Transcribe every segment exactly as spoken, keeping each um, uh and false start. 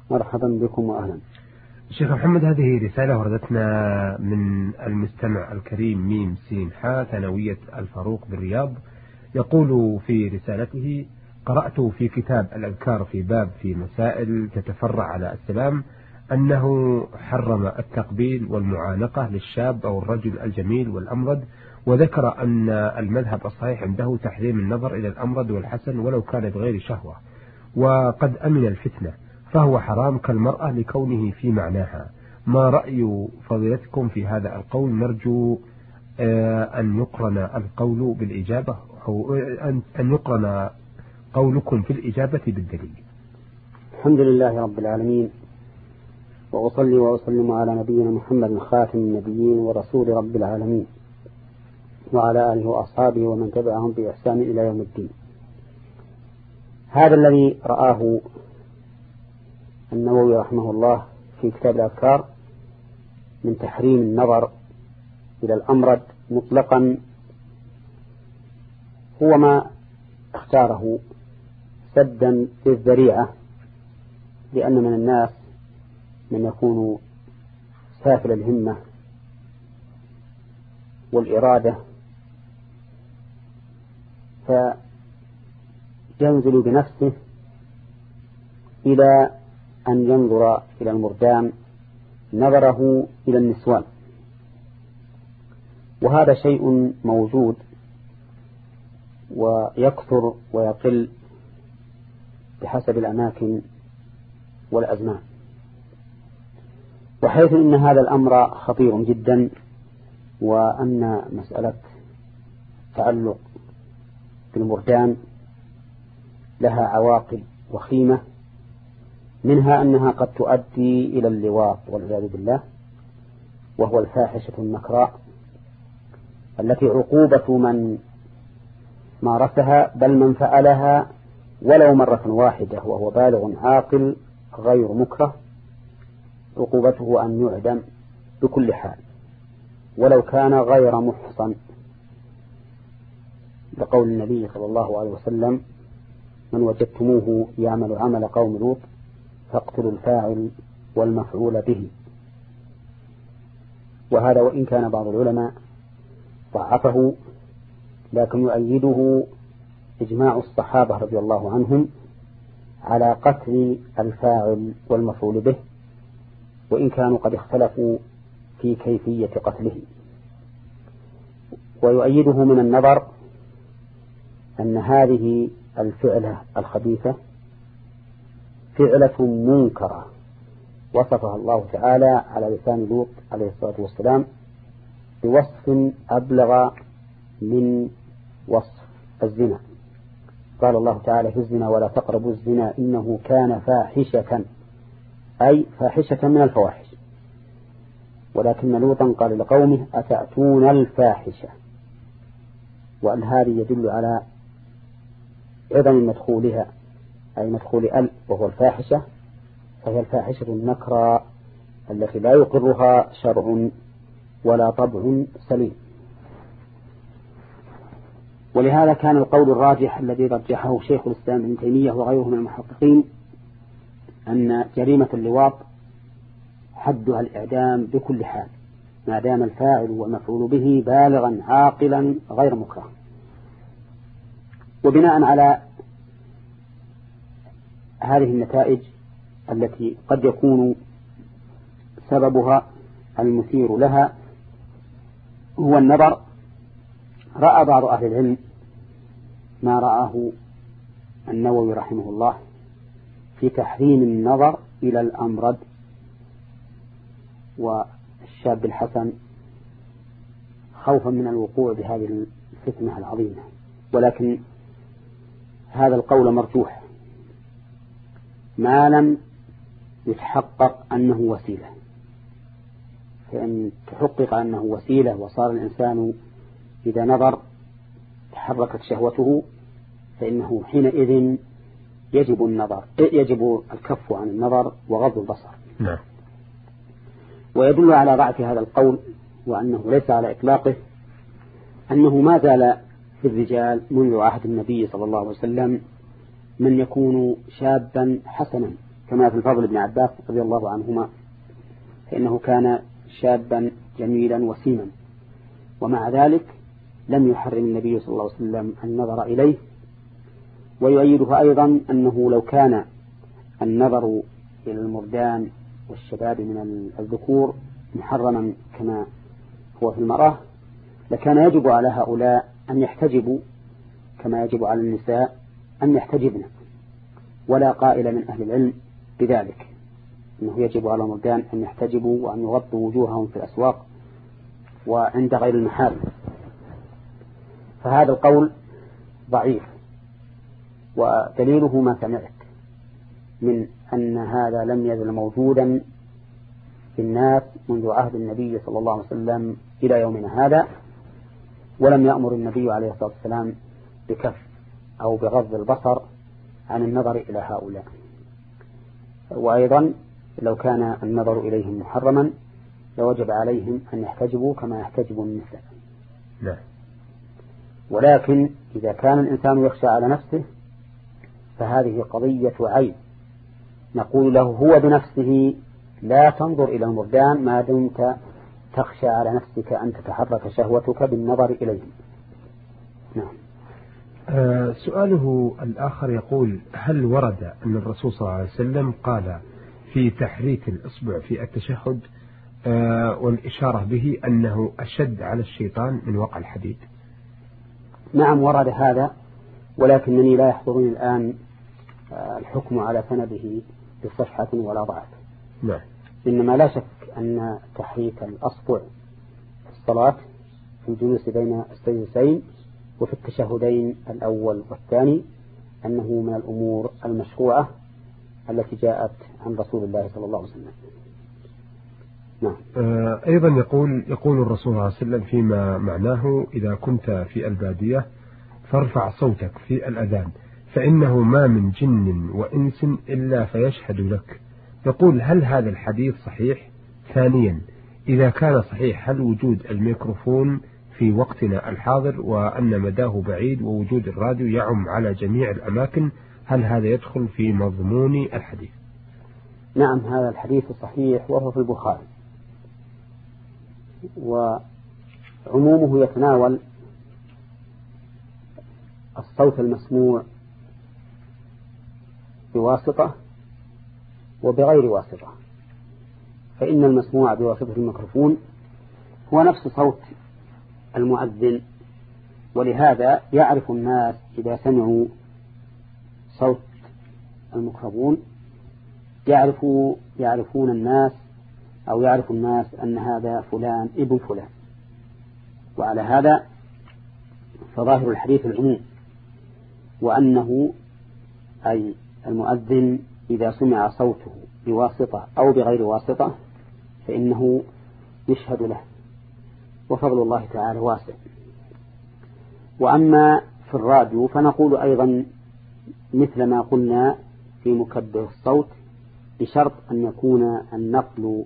مرحبا بكم وأهلا. شيخ محمد، هذه رسالة وردتنا من المستمع الكريم ميم سين حا ثانوية الفاروق بالرياض. يقول في رسالته: قرأت في كتاب الأذكار في باب في مسائل تتفرع على السلام أنه حرم التقبيل والمعانقة للشاب أو الرجل الجميل والأمرد، وذكر أن المذهب الصحيح عنده تحريم النظر إلى الأمرد والحسن ولو كان بغير شهوة، وقد أمن الفتنة، فهو حرام كالمرأة لكونه في معناها. ما رأي فضيلتكم في هذا القول؟ نرجو أن يقرن القول بالإجابة، أو أن يقرن قولكم في الإجابة بالدليل. الحمد لله رب العالمين، وأصلي وأسلم على نبينا محمد خاتم النبيين ورسول رب العالمين، وعلى آله وأصحابه ومن تبعهم بإحسان إلى يوم الدين. هذا الذي رآه النووي رحمه الله في كتاب الأذكار من تحريم النظر إلى الأمرد مطلقا هو ما اختاره سدا للذريعة، لأن من الناس من يكون سافل الهمة والإرادة فينزل بنفسه إلى أن ينظر إلى المردان نظره إلى النسوان، وهذا شيء موجود ويكثر ويقل بحسب الأماكن والأزمان، وحيث إن هذا الأمر خطير جدا، وأن مسألة تعلق بالمردان لها عواقب وخيمة، منها أنها قد تؤدي إلى اللواط والعياذ بالله، وهو الفاحشة النكراء التي عقوبة من مارسها بل من فعلها ولو مرة واحدة وهو بالغ عاقل غير مكره عقوبته أن يعدم بكل حال ولو كان غير محصن، لقول النبي صلى الله عليه وسلم: من وجدتموه يعمل عمل قوم لوط فاقتلوا الفاعل والمفعول به. وهذا وإن كان بعض العلماء ضعفه، لكن يؤيده إجماع الصحابة رضي الله عنهم على قتل الفاعل والمفعول به، وإن كانوا قد اختلفوا في كيفية قتله. ويؤيده من النظر أن هذه الفعلة الخبيثة فعلة منكرة وصفها الله تعالى على لسان لوط عليه الصلاة والسلام بوصف أبلغ من وصف الزنا. قال الله تعالى في الزنا: ولا تقربوا الزنا إنه كان فاحشة، أي فاحشة من الفواحش. ولكن لوطا قال لقومه: أتأتون الفاحشة، وأن هذه يدل على عظم مدخولها، أي مدخول ال وهو الفاحشة، فهي الفاحشة النكراء التي لا يقرها شرع ولا طبع سليم. ولهذا كان القول الراجح الذي رجحه شيخ الإسلام ابن تيمية وغيره من المحققين أن جريمة اللواط حدها الإعدام بكل حال ما دام الفاعل والمفعول به بالغا عاقلا غير مكره. وبناء على هذه النتائج التي قد يكون سببها المثير لها هو النظر، رأى بعض أهل العلم ما رآه النووي رحمه الله في تحريم النظر إلى الأمرد والشاب الحسن خوفا من الوقوع بهذه الفتنة العظيمة، ولكن هذا القول مرجوح ما لم يتحقق أنه وسيلة. فإن تحقق أنه وسيلة وصار الإنسان إذا نظر تحركت شهوته فإنه حينئذ يجب النظر يجب الكف عن النظر وغض البصر. نعم. ويدل على ضعف هذا القول وأنه ليس على إطلاقه أنه ما زال في الرجال منذ عهد النبي صلى الله عليه وسلم من يكون شابا حسنا كما في الفضل بن عباس رضي الله عنهما، فإنه كان شابا جميلا وسيما، ومع ذلك لم يحرم النبي صلى الله عليه وسلم النظر إليه. ويؤيده أيضا أنه لو كان النظر إلى المردان والشباب من الذكور محرما كما هو في المرأة، لكان يجب على هؤلاء أن يحتجبوا كما يجب على النساء أن يحتجبن، ولا قائل من أهل العلم بذلك، أنه يجب على المردان أن يحتجبوا وأن يغطوا وجوههم في الأسواق وعند غير المحارم. فهذا القول ضعيف، ودليله ما سمعت من أن هذا لم يزل موجودا في الناس منذ عهد النبي صلى الله عليه وسلم إلى يومنا هذا، ولم يأمر النبي عليه الصلاة والسلام بكف أو بغض البصر عن النظر إلى هؤلاء. وأيضا لو كان النظر إليهم محرما لوجب عليهم أن يحتجبوا كما يحتجب النساء. لا. ولكن إذا كان الإنسان يخشى على نفسه فهذه قضية عين، نقول له هو بنفسه لا تنظر إلى المردان ما دمت تخشى على نفسك أن تتحرك شهوتك بالنظر إليهم. نعم. آه سؤاله الآخر يقول: هل ورد أن الرسول صلى الله عليه وسلم قال في تحريك الإصبع في التشهد آه والإشارة به أنه أشد على الشيطان من وقع الحديد؟ نعم ورد هذا، ولكنني لا يحضرني الآن الحكم على سنده بصحة ولا ضعف. نعم. إنما لا شك أن تحريك الأصبع في الصلاة في الجلوس بين السجدتين وفي التشهدين الأول والثاني أنه من الأمور المشروعة التي جاءت عن رسول الله صلى الله عليه وسلم. نعم. أيضا يقول يقول الرسول صلى الله عليه وسلم فيما معناه: إذا كنت في البادية فارفع صوتك في الأذان فإنه ما من جن وإنس إلا فيشهد لك. يقول: هل هذا الحديث صحيح؟ ثانيا، إذا كان صحيح هل وجود الميكروفون في وقتنا الحاضر وأن مداه بعيد ووجود الراديو يعم على جميع الأماكن، هل هذا يدخل في مضمون الحديث؟ نعم هذا الحديث صحيح وهو في البخاري، وعمومه يتناول الصوت المسموع بواسطة وبغير واسطة، فإن المسموع بواسطة الميكروفون هو نفس صوت المؤذن، ولهذا يعرف الناس إذا سمعوا صوت الميكروفون يعرفوا يعرفون الناس أو يعرف الناس أن هذا فلان ابن فلان. وعلى هذا فظاهر الحديث العموم، وأنه أي المؤذن إذا سمع صوته بواسطة أو بغير واسطة فإنه يشهد له، وفضل الله تعالى واسع. وأما في الراديو فنقول أيضا مثل ما قلنا في مكبر الصوت، بشرط أن يكون النقل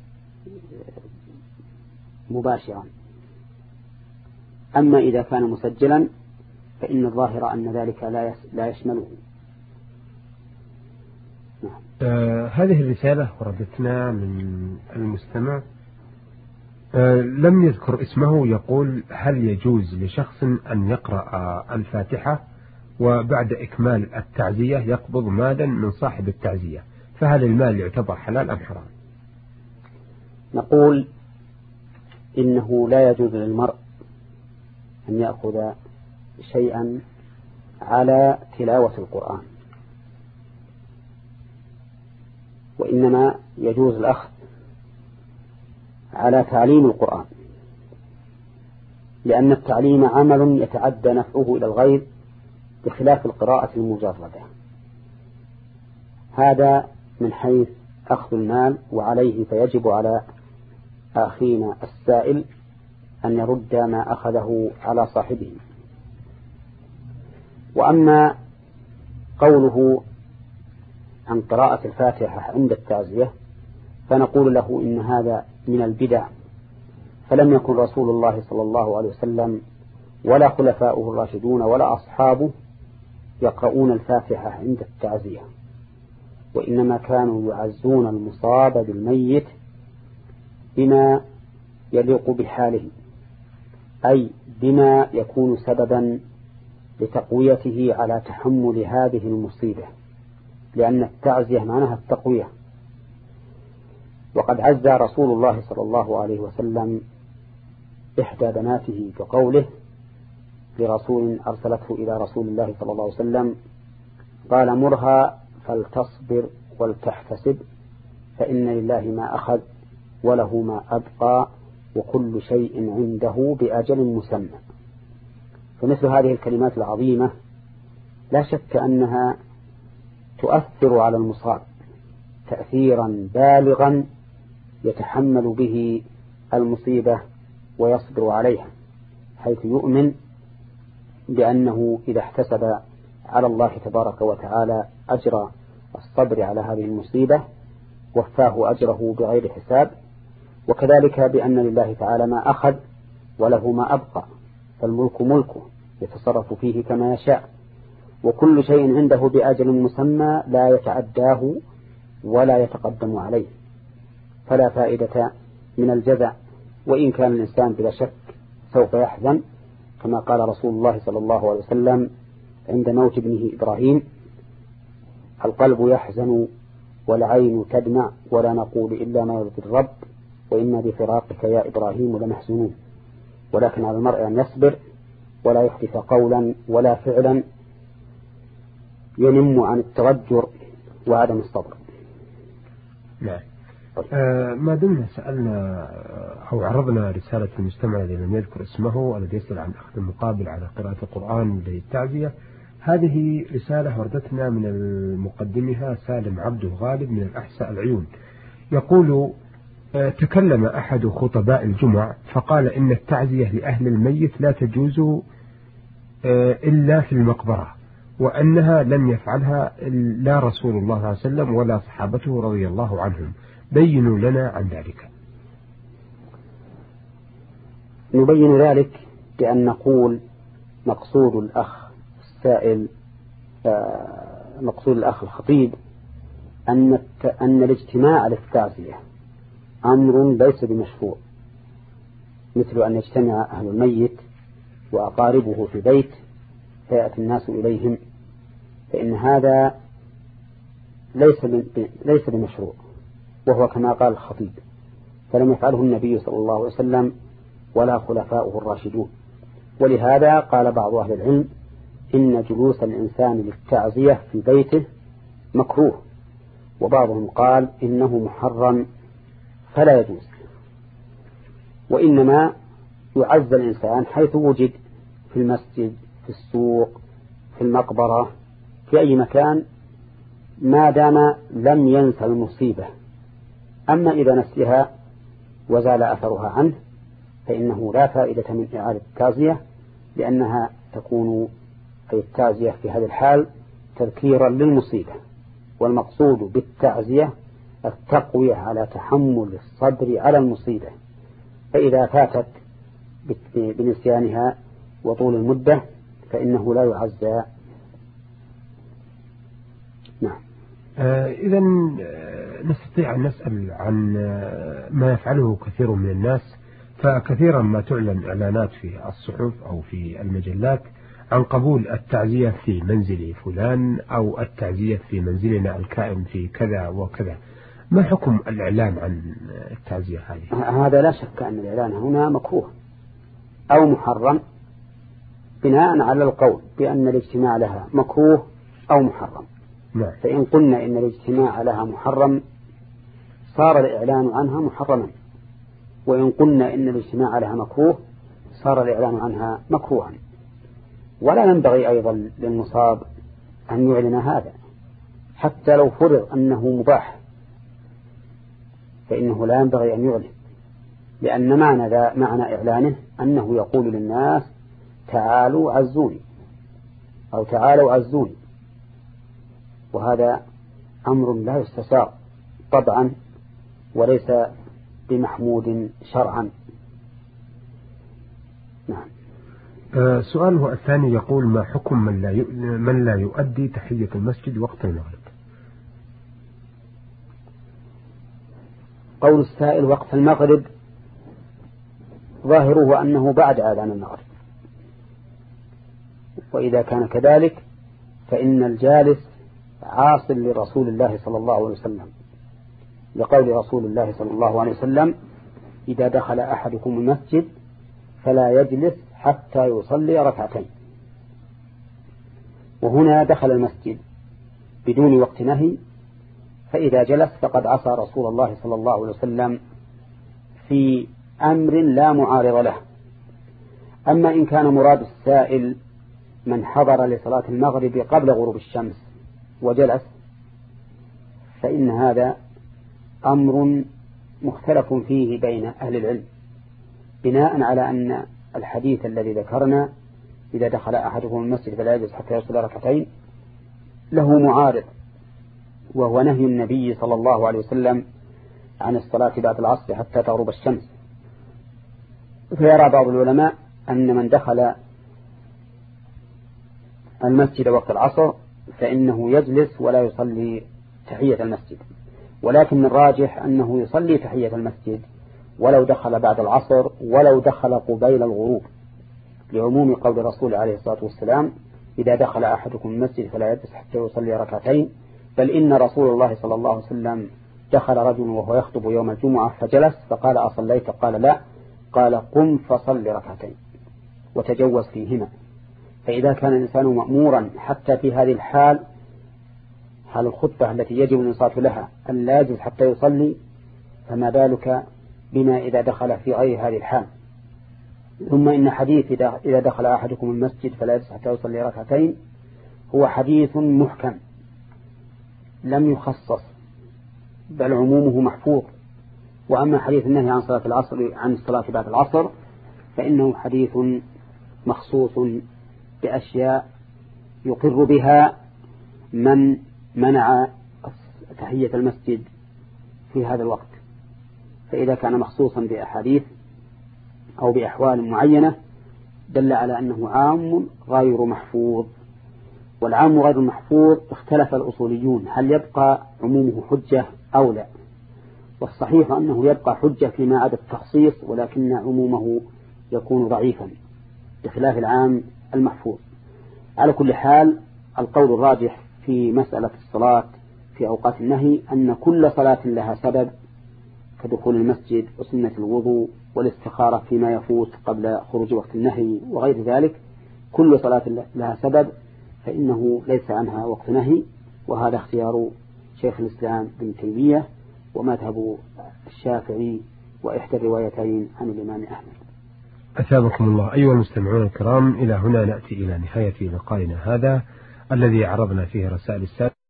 مباشرا. أما إذا كان مسجلا فإن الظاهر أن ذلك لا يشمله. نعم. آه هذه الرسالة وردتنا من المستمع آه لم يذكر اسمه، يقول: هل يجوز لشخص أن يقرأ الفاتحة وبعد إكمال التعزية يقبض مالا من صاحب التعزية، فهل المال يعتبر حلال أم حرام؟ نقول إنه لا يجوز للمرء أن يأخذ شيئا على تلاوة القرآن، وإنما يجوز الأخذ على تعليم القرآن، لأن التعليم عمل يتعدى نفعه إلى الغير بخلاف القراءة المجردة. هذا من حيث أخذ المال، وعليه فيجب على أخينا السائل أن يرد ما أخذه على صاحبه. وأما قوله عن قراءة الفاتحة عند التعزية فنقول له إن هذا من البدع، فلم يكن رسول الله صلى الله عليه وسلم ولا خلفاؤه الراشدون ولا أصحابه يقرؤون الفاتحة عند التعزية، وإنما كانوا يعزون المصاب بالميت بما يليق بحاله، أي بما يكون سببا لتقويته على تحمل هذه المصيبة، لأن التعزية معناها التقوية. وقد عزى رسول الله صلى الله عليه وسلم إحدى بناته بقوله لرسول أرسلته إلى رسول الله صلى الله عليه وسلم قال: مرها فلتصبر ولتحتسب، فإن لله ما أخذ وله ما أبقى وكل شيء عنده بأجل مسمى. فمثل هذه الكلمات العظيمة لا شك أنها تؤثر على المصاب تأثيرا بالغا يتحمل به المصيبة ويصبر عليها، حيث يؤمن بأنه إذا احتسب على الله تبارك وتعالى أجر الصبر على هذه المصيبة وفاه أجره بغير حساب، وكذلك بأن لله تعالى ما أخذ وله ما أبقى، فالملك ملكه يتصرف فيه كما يشاء، وكل شيء عنده بأجل مسمى لا يتعداه ولا يتقدم عليه، فلا فائدة من الجزع، وإن كان الإنسان بلا شك سوف يحزن، كما قال رسول الله صلى الله عليه وسلم عند موت ابنه إبراهيم: القلب يحزن والعين تدمع ولا نقول إلا ما يرضي الرب وإنا بفراقك يا إبراهيم لمحزونون. ولكن على المرء أن يصبر ولا يحدث قولا ولا فعلا ينم عن التوجر وعدم الصبر. نعم. آه ما دمنا سألنا أو عرضنا رسالة المستمع الذي لم يذكر اسمه الذي يسأل عن أخذ المقابل على قراءة القرآن للتعزية، هذه رسالة وردتنا من المقدمها سالم عبد الغالب من الأحساء العيون، يقول: آه تكلم أحد خطباء الجمع فقال إن التعزية لأهل الميت لا تجوز آه إلا في المقبرة، وأنها لم يفعلها لا رسول الله صلى الله عليه وسلم ولا صحابته رضي الله عنهم، بينوا لنا عن ذلك. نبين ذلك بأن نقول مقصود الأخ السائل مقصود الأخ الخطيب أن أن الاجتماع على التعزية أمر ليس بمشروع، مثل أن يجتمع أهل الميت وأقاربه في بيت فيأتي الناس إليهم، فإن هذا ليس ليس بمشروع، وهو كما قال الخطيب: فلم يفعله النبي صلى الله عليه وسلم ولا خلفاؤه الراشدون. ولهذا قال بعض أهل العلم إن جلوس الإنسان للتعزية في بيته مكروه، وبعضهم قال إنه محرم فلا يجوز، وإنما يعز الإنسان حيث وجد، في المسجد، في السوق، في المقبرة، في أي مكان ما دام لم ينسى المصيبة. أما إذا نسيها وزال أثرها عنه فإنه لا فائدة من إعادة التعزية، لأنها تكون أي التعزية في هذا الحال تذكيرا للمصيبة، والمقصود بالتعزية التقوية على تحمل الصبر على المصيبة، فإذا فاتت بنسيانها وطول المدة فإنه لا يعزى. نعم. آه إذا نستطيع أن نسأل عن ما يفعله كثير من الناس، فكثيرا ما تعلن إعلانات في الصحف أو في المجلات عن قبول التعزية في منزل فلان أو التعزية في منزلنا الكائن في كذا وكذا، ما حكم الإعلان عن التعزية هذه؟ هذا لا شك أن الإعلان هنا مكروه أو محرم بناء على القول بأن الاجتماع لها مكروه أو محرم. نعم. فإن قلنا إن الاجتماع لها محرم صار الإعلان عنها محرما، وإن قلنا إن الاجتماع لها مكروه صار الإعلان عنها مكروها. ولا ينبغي أيضا للمصاب أن يعلن هذا حتى لو فرض أنه مباح، فإنه لا ينبغي أن يعلن، لأن معنى ذا معنى إعلانه أنه يقول للناس: تعالوا عزوني أو تعالوا عزوني، وهذا أمر لا يستساغ طبعا وليس بمحمود شرعا. نعم. آه سؤاله الثاني يقول: ما حكم من لا من لا يؤدي تحية المسجد وقت المغرب؟ قول السائل وقت المغرب ظاهره أنه بعد آذان المغرب، وإذا كان كذلك فإن الجالس عاص لرسول الله صلى الله عليه وسلم، لقول رسول الله صلى الله عليه وسلم إذا دخل أحدكم المسجد فلا يجلس حتى يصلي ركعتين. وهنا دخل المسجد بدون وقت نهي، فإذا جلس فقد عصى رسول الله صلى الله عليه وسلم في أمر لا معارض له. أما إن كان مراد السائل من حضر لصلاة المغرب قبل غروب الشمس وجلس، فإن هذا أمر مختلف فيه بين أهل العلم، بناء على أن الحديث الذي ذكرنا إذا دخل أحدكم المسجد فلا يجلس حتى يصلي ركعتين له معارض، وهو نهي النبي صلى الله عليه وسلم عن الصلاة بعد العصر حتى تغرب الشمس. فيرى بعض العلماء أن من دخل المسجد وقت العصر فإنه يجلس ولا يصلي تحية المسجد، ولكن الراجح أنه يصلي تحية المسجد ولو دخل بعد العصر ولو دخل قبيل الغروب، لعموم قول الرسول عليه الصلاة والسلام إذا دخل أحدكم المسجد فلا يجلس حتى يصلي ركعتين. بل إن رسول الله صلى الله عليه وسلم دخل رجل وهو يخطب يوم الجمعة فجلس فقال أصليت؟ قال لا، قال قم فصل ركعتين وتجوز فيهما. فإذا كان الإنسان مأمورا حتى في هذه الحال، حال الخطبة التي يجب الإنصات لها أن لا يجلس حتى يصلي، فما بالك بما إذا دخل في غير هذه الحال. ثم إن حديث إذا دخل أحدكم المسجد فلا يجلس حتى يصلي ركعتين هو حديث محكم لم يخصص، بل عمومه محفوظ. وأما حديث النهي عن صلاة العصر عن الصلاة بعد العصر فإنه حديث مخصوص بأشياء يقر بها من منع تحية المسجد في هذا الوقت. فإذا كان مخصوصا بأحاديث أو بأحوال معينة دل على أنه عام غير محفوظ. والعام غير المحفوظ اختلف الأصوليون هل يبقى عمومه حجة أو لا، والصحيح أنه يبقى حجة فيما عدا التخصيص، ولكن عمومه يكون ضعيفا بخلاف العام المحفوظ. على كل حال القول الراجح في مسألة الصلاة في أوقات النهي أن كل صلاة لها سبب كدخول المسجد وسنة الوضوء والاستخارة فيما يفوت قبل خروج وقت النهي وغير ذلك، كل صلاة لها سبب فإنه ليس عنها وقت نهي. وهذا اختيار شيخ الإسلام ابن تيمية ومذهب الشافعي وإحدى الروايتين عن الإمام أحمد. أثابكم الله. أيها المستمعون الكرام، إلى هنا نأتي إلى نهاية لقائنا هذا الذي عرضنا فيه رسائل السادة.